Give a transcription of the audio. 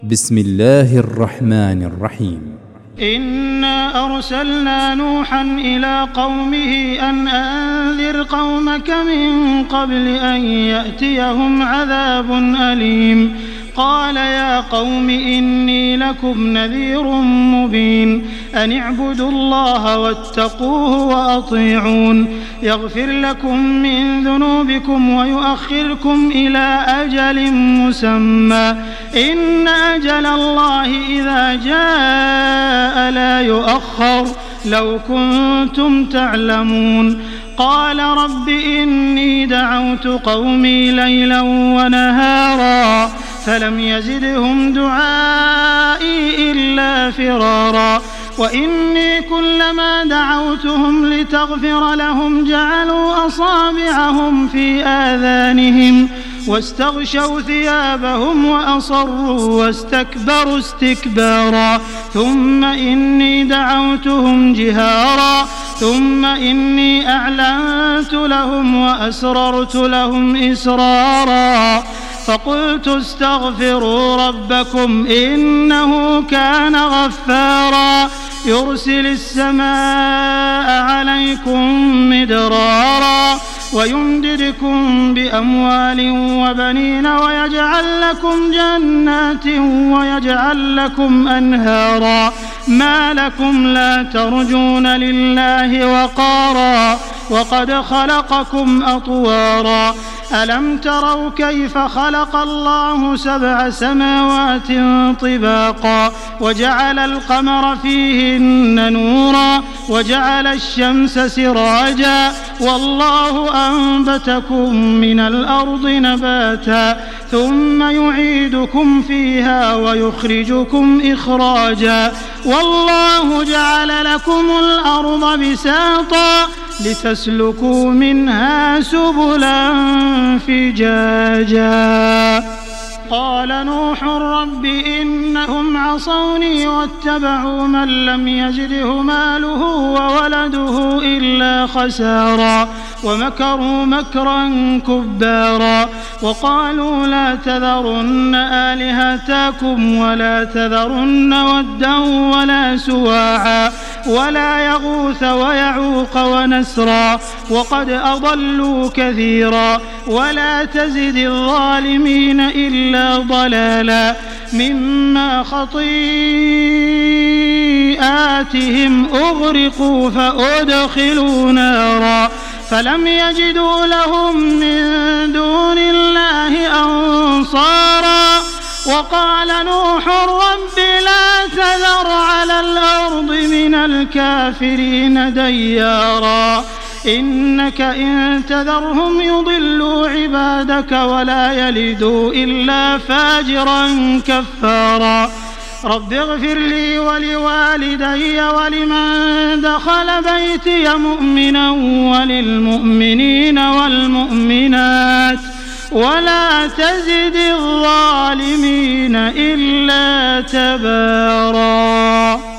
بسم الله الرحمن الرحيم. إنا أرسلنا نوحا إلى قومه أن أنذر قومك من قبل أن يأتيهم عذاب أليم. قال يا قوم إني لكم نذير مبين أن اعبدوا الله واتقوه وأطيعون يغفر لكم من ذنوبكم ويؤخركم إلى أجل مسمى إن أجل الله إذا جاء لا يؤخر لو كنتم تعلمون. قال رب إني دعوت قومي ليلا ونهارا فلم يزدهم دعائي إلا فرارا وإني كلما دعوتهم لتغفر لهم جعلوا أصابعهم في آذانهم واستغشوا ثيابهم وأصروا واستكبروا استكبارا ثم إني دعوتهم جهارا ثم إني أعلنت لهم وأسررت لهم إسرارا فقلت استغفروا ربكم إنه كان غفارا يرسل السماء عليكم مدرارا ويمددكم بأموال وبنين ويجعل لكم جنات ويجعل لكم أنهارا ما لكم لا ترجون لله وقارا وقد خلقكم أطوارا ألم تروا كيف خلق الله 7 سماوات طباقا وجعل القمر فيهن نورا وجعل الشمس سراجا والله أنبتكم من الأرض نباتا ثم يعيدكم فيها ويخرجكم إخراجا والله جعل لكم الأرض بساطا لتسلكوا منها سبلا فجاجا. قال نوح رب إنهم عصوني واتبعوا من لم يزده ماله وولده إلا خسارا ومكروا مكرا كبارا وقالوا لا تذرن آلهتكم ولا تذرن ودا ولا سواعا ولا يغوث ويعوق ونسرا وقد أضلوا كثيرا ولا تزد الظالمين إلا ضلالا مما خطيئاتهم أغرقوا فأدخلوا نارا فلم يجدوا لهم من دون الله أنصارا. وقال نوح رب لا تذر على الأرض من الكافرين ديارا إنك إن تذرهم يضلوا عبادك ولا يلدوا إلا فاجرا كفارا. رب اغفر لي ولوالدي ولمن دخل بيتي مؤمنا وللمؤمنين والمؤمنات ولا تزد الظالمين إلا تبارا.